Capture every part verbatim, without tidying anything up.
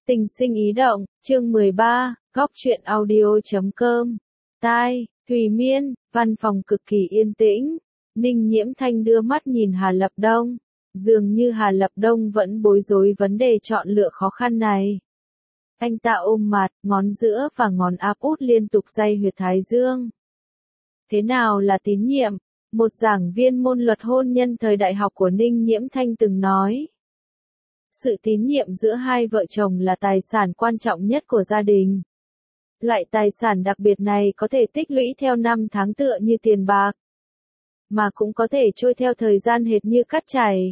Tình sinh ý động, chương mười ba, góc truyện audio chấm com. Tai, Thùy Miên, văn phòng cực kỳ yên tĩnh. Ninh Nhiễm Thanh đưa mắt nhìn Hà Lập Đông. Dường như Hà Lập Đông vẫn bối rối vấn đề chọn lựa khó khăn này. Anh ta ôm mặt, ngón giữa và ngón áp út liên tục day huyệt thái dương. Thế nào là tín nhiệm? Một giảng viên môn luật hôn nhân thời đại học của Ninh Nhiễm Thanh từng nói. Sự tín nhiệm giữa hai vợ chồng là tài sản quan trọng nhất của gia đình. Loại tài sản đặc biệt này có thể tích lũy theo năm tháng tựa như tiền bạc, mà cũng có thể trôi theo thời gian hệt như cát chảy.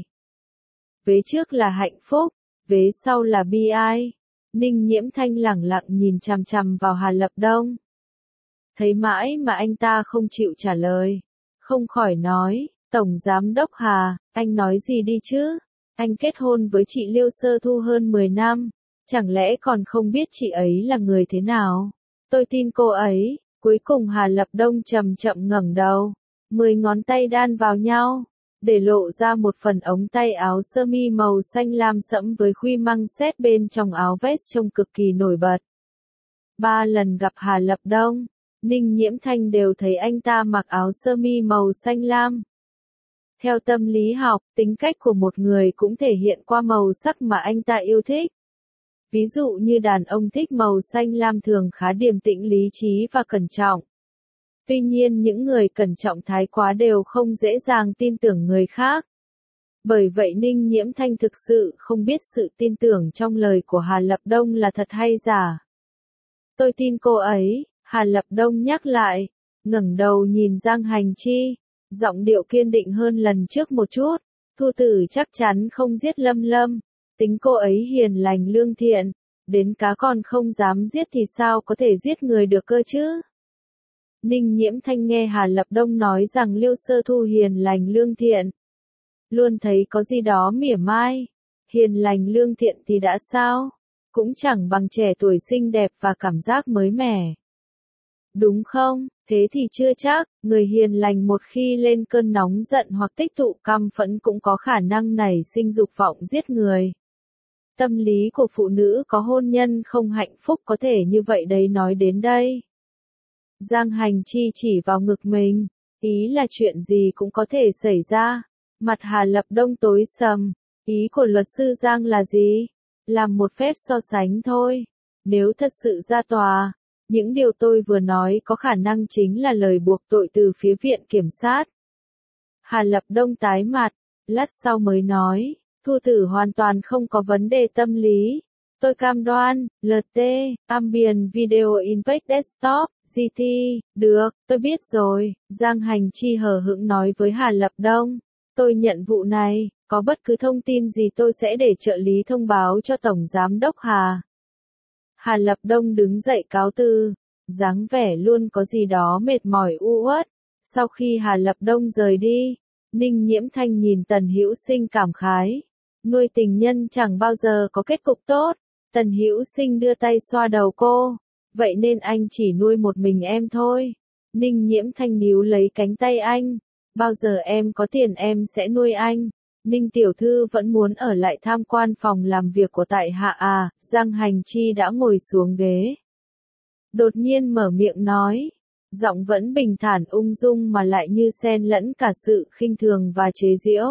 Vế trước là hạnh phúc, vế sau là bi ai. Ninh Nhiễm Thanh lẳng lặng nhìn chằm chằm vào Hà Lập Đông. Thấy mãi mà anh ta không chịu trả lời. Không khỏi nói, Tổng Giám đốc Hà, anh nói gì đi chứ? Anh kết hôn với chị Liêu Sơ Thu hơn mười năm, chẳng lẽ còn không biết chị ấy là người thế nào? Tôi tin cô ấy. Cuối cùng Hà Lập Đông chậm chậm ngẩng đầu, mười ngón tay đan vào nhau, để lộ ra một phần ống tay áo sơ mi màu xanh lam sẫm với khuy măng xét bên trong áo vest trông cực kỳ nổi bật. Ba lần gặp Hà Lập Đông, Ninh Nhiễm Thanh đều thấy anh ta mặc áo sơ mi màu xanh lam. Theo tâm lý học, tính cách của một người cũng thể hiện qua màu sắc mà anh ta yêu thích. Ví dụ như đàn ông thích màu xanh lam thường khá điềm tĩnh, lý trí và cẩn trọng. Tuy nhiên những người cẩn trọng thái quá đều không dễ dàng tin tưởng người khác. Bởi vậy Ninh Nhiễm Thanh thực sự không biết sự tin tưởng trong lời của Hà Lập Đông là thật hay giả. Tôi tin cô ấy, Hà Lập Đông nhắc lại, ngẩng đầu nhìn Giang Hành Chi. Giọng điệu kiên định hơn lần trước một chút. Thu Tử chắc chắn không giết Lâm Lâm. Tính cô ấy hiền lành lương thiện. Đến cá còn không dám giết thì sao có thể giết người được cơ chứ? Ninh Nhiễm Thanh nghe Hà Lập Đông nói rằng Liêu Sơ Thu hiền lành lương thiện. Luôn thấy có gì đó mỉa mai. Hiền lành lương thiện thì đã sao? Cũng chẳng bằng trẻ tuổi xinh đẹp và cảm giác mới mẻ. Đúng không? Thế thì chưa chắc, người hiền lành một khi lên cơn nóng giận hoặc tích tụ căm phẫn cũng có khả năng nảy sinh dục vọng giết người. Tâm lý của phụ nữ có hôn nhân không hạnh phúc có thể như vậy đấy. Nói đến đây, Giang Hành Chi chỉ vào ngực mình, ý là chuyện gì cũng có thể xảy ra. Mặt Hà Lập Đông tối sầm, ý của luật sư Giang là gì? Làm một phép so sánh thôi. Nếu thật sự ra tòa, những điều tôi vừa nói có khả năng chính là lời buộc tội từ phía viện kiểm sát. Hà Lập Đông tái mặt, lát sau mới nói, Thu Tử hoàn toàn không có vấn đề tâm lý. Tôi cam đoan, lờ tê, Ambient Video Impact Desktop, giê tê, được, tôi biết rồi. Giang Hành Chi hờ hững nói với Hà Lập Đông, tôi nhận vụ này, có bất cứ thông tin gì tôi sẽ để trợ lý thông báo cho Tổng Giám đốc Hà. Hà Lập Đông đứng dậy cáo từ, dáng vẻ luôn có gì đó mệt mỏi u uất. Sau khi Hà Lập Đông rời đi, Ninh Nhiễm Thanh nhìn Tần Hữu Sinh cảm khái. Nuôi tình nhân chẳng bao giờ có kết cục tốt. Tần Hữu Sinh đưa tay xoa đầu cô. Vậy nên anh chỉ nuôi một mình em thôi. Ninh Nhiễm Thanh níu lấy cánh tay anh. Bao giờ em có tiền em sẽ nuôi anh. Ninh tiểu thư vẫn muốn ở lại tham quan phòng làm việc của tại hạ à? Giang Hành Chi đã ngồi xuống ghế. Đột nhiên mở miệng nói. Giọng vẫn bình thản ung dung mà lại như xen lẫn cả sự khinh thường và chế giễu.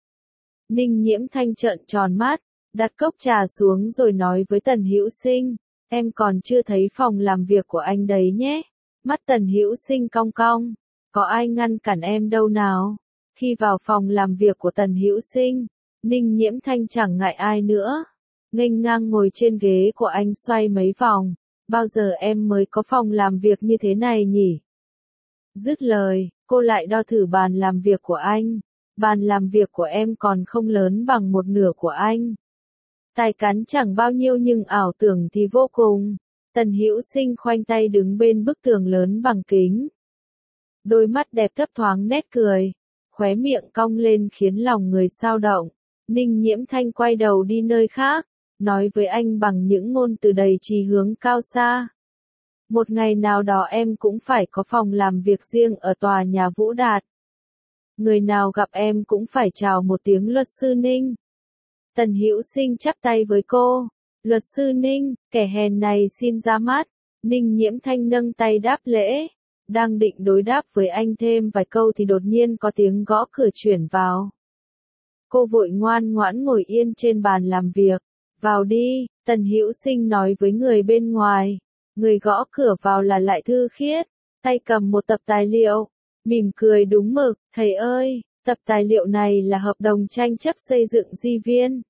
Ninh Nhiễm Thanh trợn tròn mắt, đặt cốc trà xuống rồi nói với Tần Hữu Sinh. Em còn chưa thấy phòng làm việc của anh đấy nhé. Mắt Tần Hữu Sinh cong cong. Có ai ngăn cản em đâu nào? Khi vào phòng làm việc của Tần Hữu Sinh, Ninh Nhiễm Thanh chẳng ngại ai nữa. Nghênh ngang ngồi trên ghế của anh xoay mấy vòng. Bao giờ em mới có phòng làm việc như thế này nhỉ? Dứt lời, cô lại đo thử bàn làm việc của anh. Bàn làm việc của em còn không lớn bằng một nửa của anh. Tài cán chẳng bao nhiêu nhưng ảo tưởng thì vô cùng. Tần Hữu Sinh khoanh tay đứng bên bức tường lớn bằng kính. Đôi mắt đẹp thấp thoáng nét cười. Khóe miệng cong lên khiến lòng người xao động. Ninh Nhiễm Thanh quay đầu đi nơi khác, nói với anh bằng những ngôn từ đầy chí hướng cao xa. Một ngày nào đó em cũng phải có phòng làm việc riêng ở tòa nhà Vũ Đạt. Người nào gặp em cũng phải chào một tiếng luật sư Ninh. Tần Hữu Sinh chắp tay với cô. Luật sư Ninh, kẻ hèn này xin ra mắt. Ninh Nhiễm Thanh nâng tay đáp lễ. Đang định đối đáp với anh thêm vài câu thì đột nhiên có tiếng gõ cửa chuyển vào. Cô vội ngoan ngoãn ngồi yên trên bàn làm việc. Vào đi, Tần Hữu Sinh nói với người bên ngoài. Người gõ cửa vào là Lại Thư Khiết, tay cầm một tập tài liệu, mỉm cười đúng mực, thầy ơi, tập tài liệu này là hợp đồng tranh chấp xây dựng di viên.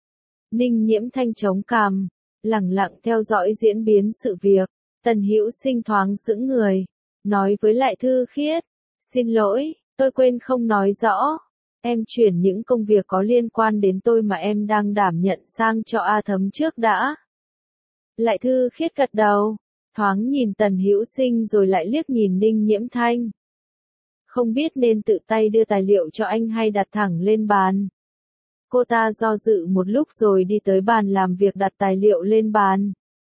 Ninh Nhiễm Thanh chống cằm, lẳng lặng theo dõi diễn biến sự việc. Tần Hữu Sinh thoáng sững người, nói với Lại Thư Khiết, xin lỗi, tôi quên không nói rõ. Em chuyển những công việc có liên quan đến tôi mà em đang đảm nhận sang cho A Thấm trước đã. Lại Thư Khiết gật đầu, thoáng nhìn Tần Hữu Sinh rồi lại liếc nhìn Ninh Nhiễm Thanh. Không biết nên tự tay đưa tài liệu cho anh hay đặt thẳng lên bàn. Cô ta do dự một lúc rồi đi tới bàn làm việc đặt tài liệu lên bàn.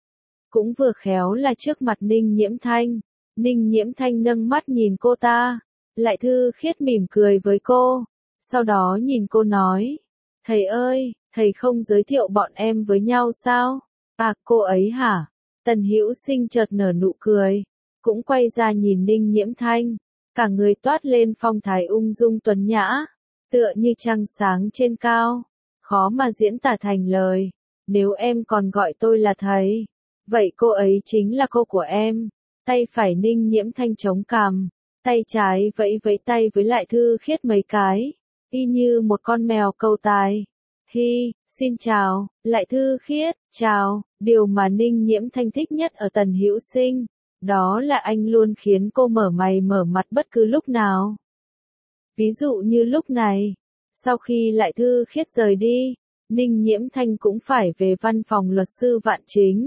Cũng vừa khéo là trước mặt Ninh Nhiễm Thanh. Ninh Nhiễm Thanh nâng mắt nhìn cô ta. Lại Thư Khiết mỉm cười với cô. Sau đó nhìn cô nói. Thầy ơi, thầy không giới thiệu bọn em với nhau sao? À, cô ấy hả? Tần Hữu Sinh chợt nở nụ cười. Cũng quay ra nhìn Ninh Nhiễm Thanh. Cả người toát lên phong thái ung dung tuấn nhã. Tựa như trăng sáng trên cao. Khó mà diễn tả thành lời. Nếu em còn gọi tôi là thầy. Vậy cô ấy chính là cô của em. Tay phải Ninh Nhiễm Thanh chống cằm. Tay trái vẫy vẫy tay với Lại Thư Khiết mấy cái. Y như một con mèo câu tài. Hi, xin chào, Lại Thư Khiết, chào. Điều mà Ninh Nhiễm Thanh thích nhất ở Tần Hữu Sinh. Đó là anh luôn khiến cô mở mày mở mặt bất cứ lúc nào. Ví dụ như lúc này. Sau khi Lại Thư Khiết rời đi, Ninh Nhiễm Thanh cũng phải về văn phòng luật sư Vạn Chính.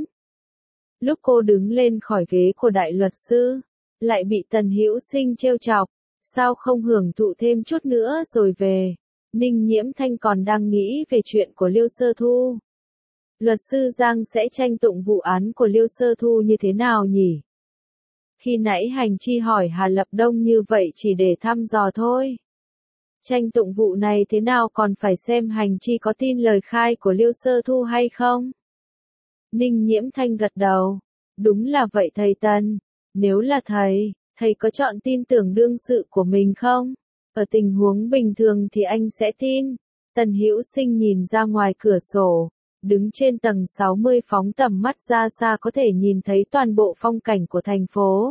Lúc cô đứng lên khỏi ghế của đại luật sư, lại bị Tần Hữu Sinh trêu chọc. Sao không hưởng thụ thêm chút nữa rồi về? Ninh Nhiễm Thanh còn đang nghĩ về chuyện của Liêu Sơ Thu. Luật sư Giang sẽ tranh tụng vụ án của Liêu Sơ Thu như thế nào nhỉ? Khi nãy Hành Chi hỏi Hà Lập Đông như vậy chỉ để thăm dò thôi. Tranh tụng vụ này thế nào còn phải xem Hành Chi có tin lời khai của Liêu Sơ Thu hay không? Ninh Nhiễm Thanh gật đầu. Đúng là vậy thầy Tần. Nếu là thầy, thầy có chọn tin tưởng đương sự của mình không? Ở tình huống bình thường thì anh sẽ tin. Tần Hữu Sinh nhìn ra ngoài cửa sổ. Đứng trên tầng sáu mươi phóng tầm mắt ra xa có thể nhìn thấy toàn bộ phong cảnh của thành phố.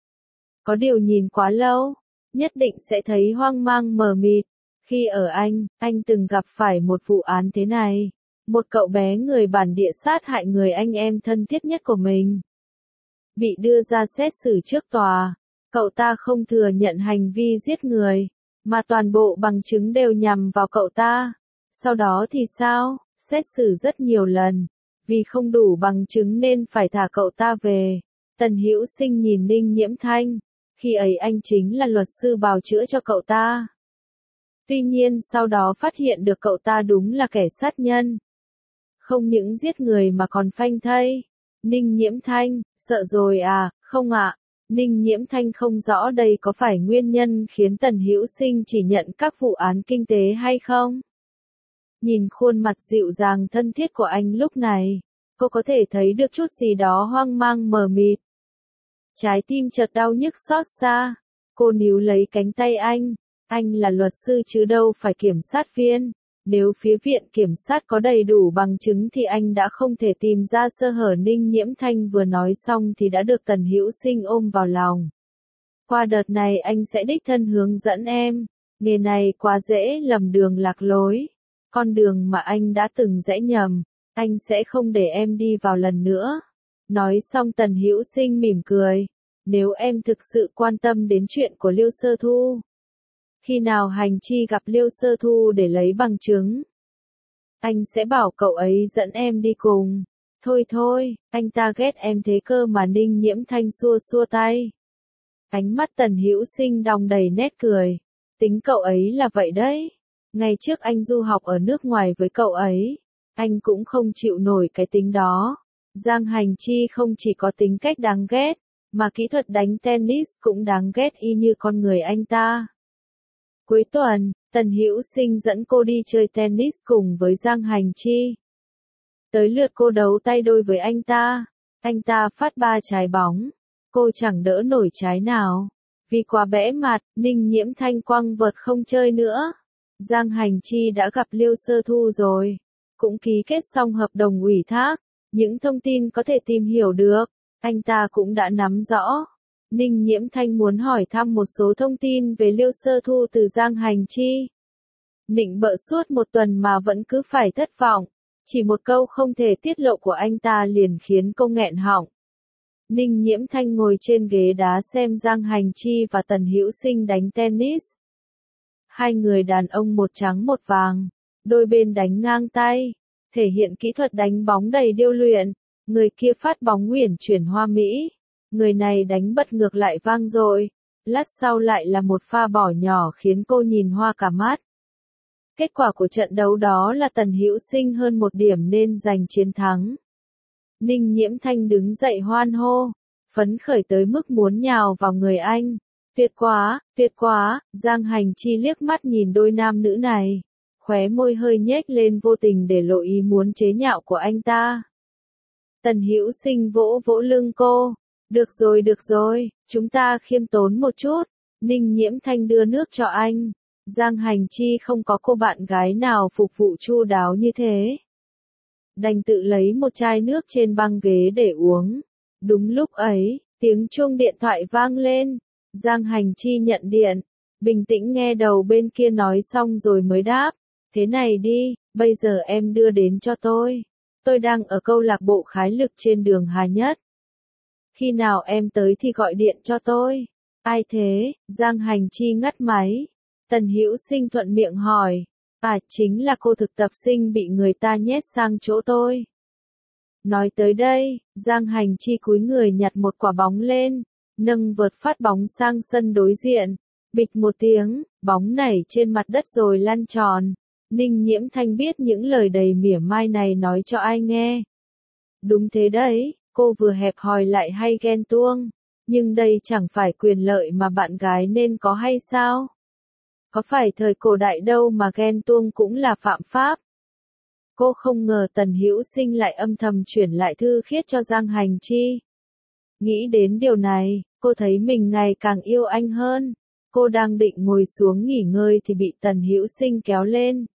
Có điều nhìn quá lâu, nhất định sẽ thấy hoang mang mờ mịt. Khi ở Anh, anh từng gặp phải một vụ án thế này. Một cậu bé người bản địa sát hại người anh em thân thiết nhất của mình. Bị đưa ra xét xử trước tòa. Cậu ta không thừa nhận hành vi giết người, mà toàn bộ bằng chứng đều nhằm vào cậu ta. Sau đó thì sao? Xét xử rất nhiều lần. Vì không đủ bằng chứng nên phải thả cậu ta về. Tần Hữu Sinh nhìn Ninh Nhiễm Thanh. Khi ấy anh chính là luật sư bào chữa cho cậu ta. Tuy nhiên sau đó phát hiện được cậu ta đúng là kẻ sát nhân. Không những giết người mà còn phanh thây. Ninh Nhiễm Thanh, sợ rồi à? Không ạ. Ninh Nhiễm Thanh không rõ đây có phải nguyên nhân khiến Tần Hữu Sinh chỉ nhận các vụ án kinh tế hay không? Nhìn khuôn mặt dịu dàng thân thiết của anh lúc này, cô có thể thấy được chút gì đó hoang mang mờ mịt. Trái tim chợt đau nhức xót xa. Cô níu lấy cánh tay anh. Anh là luật sư chứ đâu phải kiểm sát viên. Nếu phía viện kiểm sát có đầy đủ bằng chứng thì anh đã không thể tìm ra sơ hở. Ninh Nhiễm Thanh vừa nói xong thì đã được Tần Hữu Sinh ôm vào lòng. Qua đợt này anh sẽ đích thân hướng dẫn em. Nghề này quá dễ lầm đường lạc lối. Con đường mà anh đã từng rẽ nhầm, anh sẽ không để em đi vào lần nữa. Nói xong Tần Hữu Sinh mỉm cười. Nếu em thực sự quan tâm đến chuyện của Liêu Sơ Thu, khi nào Hành Chi gặp Liêu Sơ Thu để lấy bằng chứng, anh sẽ bảo cậu ấy dẫn em đi cùng. Thôi thôi, anh ta ghét em thế cơ mà. Ninh Nhiễm Thanh xua xua tay. Ánh mắt Tần Hữu Sinh đong đầy nét cười. Tính cậu ấy là vậy đấy. Ngày trước anh du học ở nước ngoài với cậu ấy, anh cũng không chịu nổi cái tính đó. Giang Hành Chi không chỉ có tính cách đáng ghét, mà kỹ thuật đánh tennis cũng đáng ghét y như con người anh ta. Cuối tuần, Tần Hữu Sinh dẫn cô đi chơi tennis cùng với Giang Hành Chi. Tới lượt cô đấu tay đôi với anh ta. Anh ta phát ba trái bóng. Cô chẳng đỡ nổi trái nào. Vì quá bẽ mặt, Ninh Nhiễm Thanh quăng vợt không chơi nữa. Giang Hành Chi đã gặp Liêu Sơ Thu rồi. Cũng ký kết xong hợp đồng ủy thác. Những thông tin có thể tìm hiểu được, anh ta cũng đã nắm rõ. Ninh Nhiễm Thanh muốn hỏi thăm một số thông tin về Liêu Sơ Thu từ Giang Hành Chi. Nịnh bợ suốt một tuần mà vẫn cứ phải thất vọng. Chỉ một câu không thể tiết lộ của anh ta liền khiến cô nghẹn họng. Ninh Nhiễm Thanh ngồi trên ghế đá xem Giang Hành Chi và Tần Hữu Sinh đánh tennis. Hai người đàn ông một trắng một vàng, đôi bên đánh ngang tay, thể hiện kỹ thuật đánh bóng đầy điêu luyện. Người kia phát bóng uyển chuyển hoa mỹ, người này đánh bật ngược lại vang dội. Lát sau lại là một pha bỏ nhỏ khiến cô nhìn hoa cả mắt. Kết quả của trận đấu đó là Tần Hữu Sinh hơn một điểm nên giành chiến thắng. Ninh Nhiễm Thanh đứng dậy hoan hô, phấn khởi tới mức muốn nhào vào người anh. Tuyệt quá, tuyệt quá, Giang Hành Chi liếc mắt nhìn đôi nam nữ này. Khóe môi hơi nhếch lên vô tình để lộ ý muốn chế nhạo của anh ta. Tần Hữu Sinh vỗ vỗ lưng cô. Được rồi được rồi, chúng ta khiêm tốn một chút. Ninh Nhiễm Thanh đưa nước cho anh. Giang Hành Chi không có cô bạn gái nào phục vụ chu đáo như thế. Đành tự lấy một chai nước trên băng ghế để uống. Đúng lúc ấy, tiếng chuông điện thoại vang lên. Giang Hành Chi nhận điện. Bình tĩnh nghe đầu bên kia nói xong rồi mới đáp. Thế này đi, bây giờ em đưa đến cho tôi. Tôi đang ở câu lạc bộ khái lực trên đường Hà Nhất. Khi nào em tới thì gọi điện cho tôi. Ai thế? Giang Hành Chi ngắt máy. Tần Hữu Sinh thuận miệng hỏi. À, chính là cô thực tập sinh bị người ta nhét sang chỗ tôi. Nói tới đây, Giang Hành Chi cúi người nhặt một quả bóng lên, nâng vợt phát bóng sang sân đối diện. Bịch một tiếng, bóng nảy trên mặt đất rồi lăn tròn. Ninh Nhiễm Thanh biết những lời đầy mỉa mai này nói cho ai nghe. Đúng thế đấy, cô vừa hẹp hòi lại hay ghen tuông. Nhưng đây chẳng phải quyền lợi mà bạn gái nên có hay sao? Có phải thời cổ đại đâu mà ghen tuông cũng là phạm pháp. Cô không ngờ Tần Hữu Sinh lại âm thầm chuyển lại thư khiết cho Giang Hành Chi. Nghĩ đến điều này, cô thấy mình ngày càng yêu anh hơn. Cô đang định ngồi xuống nghỉ ngơi thì bị Tần Hữu Sinh kéo lên.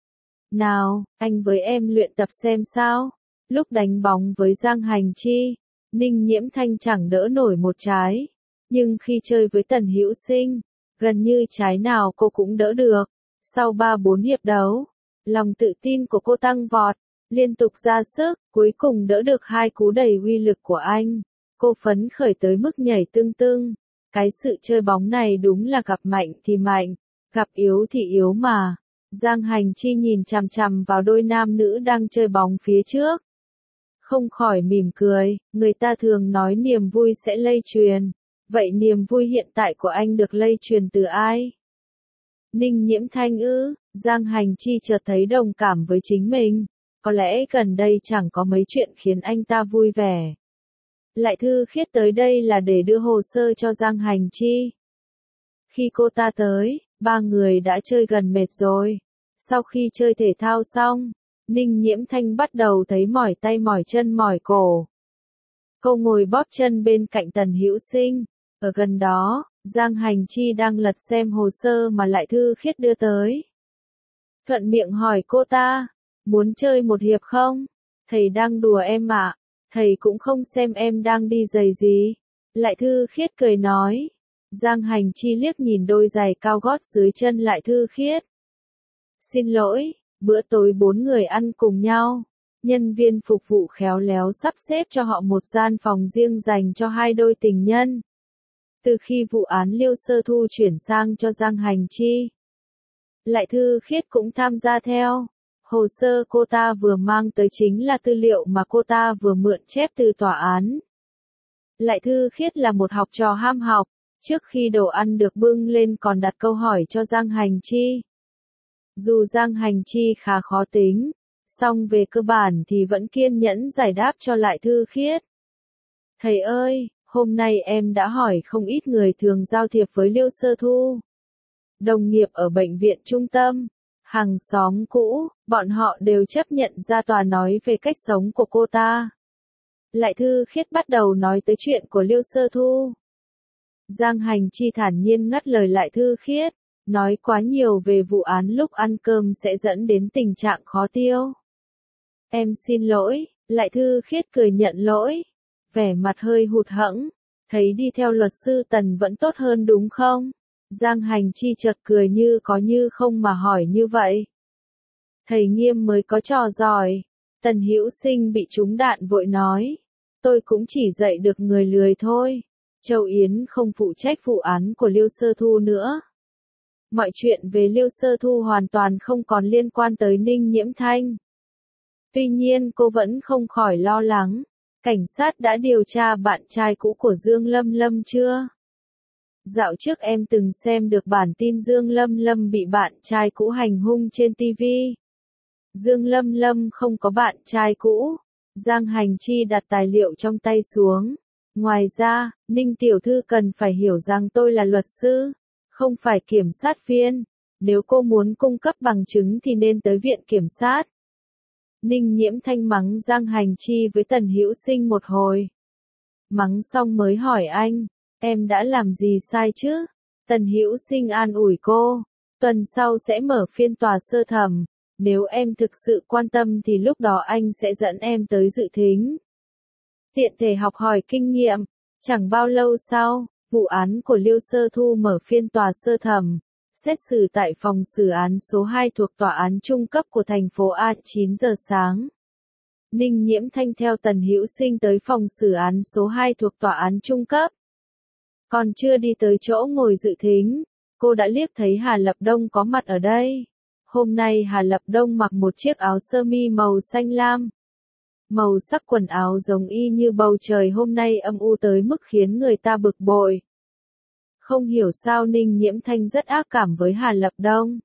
Nào, anh với em luyện tập xem sao. Lúc đánh bóng với Giang Hành Chi, Ninh Nhiễm Thanh chẳng đỡ nổi một trái. Nhưng khi chơi với Tần Hữu Sinh, gần như trái nào cô cũng đỡ được. Sau ba bốn hiệp đấu, lòng tự tin của cô tăng vọt, liên tục ra sức, cuối cùng đỡ được hai cú đẩy uy lực của anh. Cô phấn khởi tới mức nhảy tưng tưng. Cái sự chơi bóng này đúng là gặp mạnh thì mạnh, gặp yếu thì yếu mà. Giang Hành Chi nhìn chằm chằm vào đôi nam nữ đang chơi bóng phía trước. Không khỏi mỉm cười, người ta thường nói niềm vui sẽ lây truyền. Vậy niềm vui hiện tại của anh được lây truyền từ ai? Ninh Nhiễm Thanh ư? Giang Hành Chi chợt thấy đồng cảm với chính mình. Có lẽ gần đây chẳng có mấy chuyện khiến anh ta vui vẻ. Lại Thư Khiết tới đây là để đưa hồ sơ cho Giang Hành Chi. Khi cô ta tới, ba người đã chơi gần mệt rồi. Sau khi chơi thể thao xong, Ninh Nhiễm Thanh bắt đầu thấy mỏi tay mỏi chân mỏi cổ. Cô ngồi bóp chân bên cạnh Tần Hữu Sinh. Ở gần đó, Giang Hành Chi đang lật xem hồ sơ mà Lại Thư Khiết đưa tới. Thuận miệng hỏi cô ta, muốn chơi một hiệp không? Thầy đang đùa em ạ, thầy cũng không xem em đang đi giày gì. Lại Thư Khiết cười nói. Giang Hành Chi liếc nhìn đôi giày cao gót dưới chân Lại Thư Khiết. Xin lỗi, bữa tối bốn người ăn cùng nhau. Nhân viên phục vụ khéo léo sắp xếp cho họ một gian phòng riêng dành cho hai đôi tình nhân. Từ khi vụ án Liêu Sơ Thu chuyển sang cho Giang Hành Chi, Lại Thư Khiết cũng tham gia theo. Hồ sơ cô ta vừa mang tới chính là tư liệu mà cô ta vừa mượn chép từ tòa án. Lại Thư Khiết là một học trò ham học, trước khi đồ ăn được bưng lên còn đặt câu hỏi cho Giang Hành Chi. Dù Giang Hành Chi khá khó tính, song về cơ bản thì vẫn kiên nhẫn giải đáp cho Lại Thư Khiết. Thầy ơi, hôm nay em đã hỏi không ít người thường giao thiệp với Liêu Sơ Thu. Đồng nghiệp ở bệnh viện trung tâm, Hàng xóm cũ, bọn họ đều chấp nhận ra tòa nói về cách sống của cô ta. Lại Thư Khiết bắt đầu nói tới chuyện của Liêu Sơ Thu. Giang Hành Chi thản nhiên ngắt lời Lại Thư Khiết, nói quá nhiều về vụ án lúc ăn cơm sẽ dẫn đến tình trạng khó tiêu. Em xin lỗi, Lại Thư Khiết cười nhận lỗi, vẻ mặt hơi hụt hẫng, thấy đi theo luật sư Tần vẫn tốt hơn đúng không? Giang Hành Chi chợt cười như có như không mà hỏi như vậy. Thầy Nghiêm mới có trò giỏi. Tần Hữu Sinh bị trúng đạn vội nói. Tôi cũng chỉ dạy được người lười thôi. Châu Yến không phụ trách vụ án của Liêu Sơ Thu nữa. Mọi chuyện về Liêu Sơ Thu hoàn toàn không còn liên quan tới Ninh Nhiễm Thanh. Tuy nhiên cô vẫn không khỏi lo lắng. Cảnh sát đã điều tra bạn trai cũ của Dương Lâm Lâm chưa? Dạo trước em từng xem được bản tin Dương Lâm Lâm bị bạn trai cũ hành hung trên ti vi. Dương Lâm Lâm không có bạn trai cũ. Giang Hành Chi đặt tài liệu trong tay xuống. Ngoài ra, Ninh tiểu thư cần phải hiểu rằng tôi là luật sư, không phải kiểm sát viên. Nếu cô muốn cung cấp bằng chứng thì nên tới viện kiểm sát. Ninh Nhiễm Thanh mắng Giang Hành Chi với Tần Hữu Sinh một hồi. Mắng xong mới hỏi anh, em đã làm gì sai chứ? Tần Hữu Sinh an ủi cô, tuần sau sẽ mở phiên tòa sơ thẩm, nếu em thực sự quan tâm thì lúc đó anh sẽ dẫn em tới dự thính. Tiện thể học hỏi kinh nghiệm, chẳng bao lâu sau, vụ án của Liêu Sơ Thu mở phiên tòa sơ thẩm, xét xử tại phòng xử án số hai thuộc tòa án trung cấp của thành phố A chín giờ sáng. Ninh Nhiễm Thanh theo Tần Hữu Sinh tới phòng xử án số hai thuộc tòa án trung cấp. Còn chưa đi tới chỗ ngồi dự thính, cô đã liếc thấy Hà Lập Đông có mặt ở đây. Hôm nay Hà Lập Đông mặc một chiếc áo sơ mi màu xanh lam. Màu sắc quần áo giống y như bầu trời hôm nay âm u tới mức khiến người ta bực bội. Không hiểu sao Ninh Nhiễm Thanh rất ác cảm với Hà Lập Đông.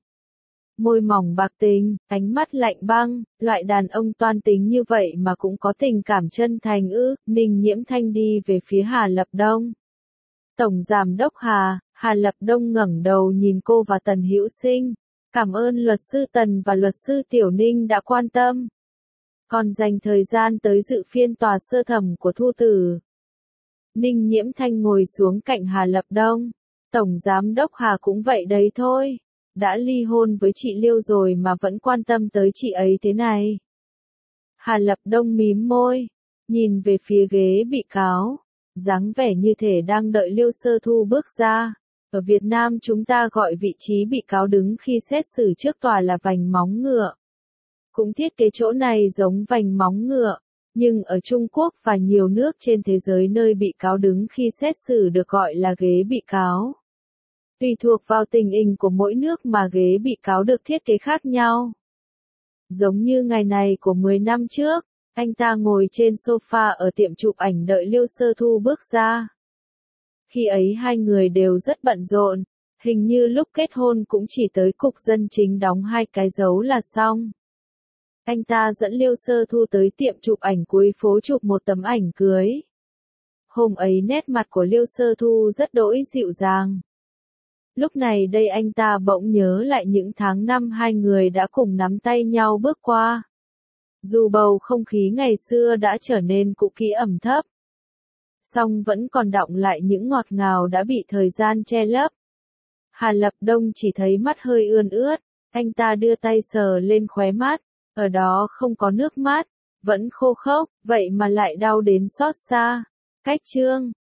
Môi mỏng bạc tình, ánh mắt lạnh băng, loại đàn ông toan tính như vậy mà cũng có tình cảm chân thành ư. Ninh Nhiễm Thanh đi về phía Hà Lập Đông. Tổng Giám đốc Hà, Hà Lập Đông ngẩng đầu nhìn cô và Tần Hữu Sinh. Cảm ơn luật sư Tần và luật sư Tiểu Ninh đã quan tâm. Còn dành thời gian tới dự phiên tòa sơ thẩm của Thu Tử. Ninh Nhiễm Thanh ngồi xuống cạnh Hà Lập Đông. Tổng Giám đốc Hà cũng vậy đấy thôi. Đã ly hôn với chị Liêu rồi mà vẫn quan tâm tới chị ấy thế này. Hà Lập Đông mím môi, nhìn về phía ghế bị cáo, dáng vẻ như thể đang đợi Liêu Sơ Thu bước ra. Ở Việt Nam chúng ta gọi vị trí bị cáo đứng khi xét xử trước tòa là vành móng ngựa. Cũng thiết kế chỗ này giống vành móng ngựa, nhưng ở Trung Quốc và nhiều nước trên thế giới nơi bị cáo đứng khi xét xử được gọi là ghế bị cáo. Tùy thuộc vào tình hình của mỗi nước mà ghế bị cáo được thiết kế khác nhau. Giống như ngày này của mười năm trước, anh ta ngồi trên sofa ở tiệm chụp ảnh đợi Liêu Sơ Thu bước ra. Khi ấy hai người đều rất bận rộn, hình như lúc kết hôn cũng chỉ tới cục dân chính đóng hai cái dấu là xong. Anh ta dẫn Liêu Sơ Thu tới tiệm chụp ảnh cuối phố chụp một tấm ảnh cưới. Hôm ấy nét mặt của Liêu Sơ Thu rất đỗi dịu dàng. Lúc này đây anh ta bỗng nhớ lại những tháng năm hai người đã cùng nắm tay nhau bước qua. Dù bầu không khí ngày xưa đã trở nên cũ kỹ ẩm thấp, song vẫn còn đọng lại những ngọt ngào đã bị thời gian che lấp. Hà Lập Đông chỉ thấy mắt hơi ươn ướt, anh ta đưa tay sờ lên khóe mắt, ở đó không có nước mắt, vẫn khô khốc, vậy mà lại đau đến xót xa. Cách chương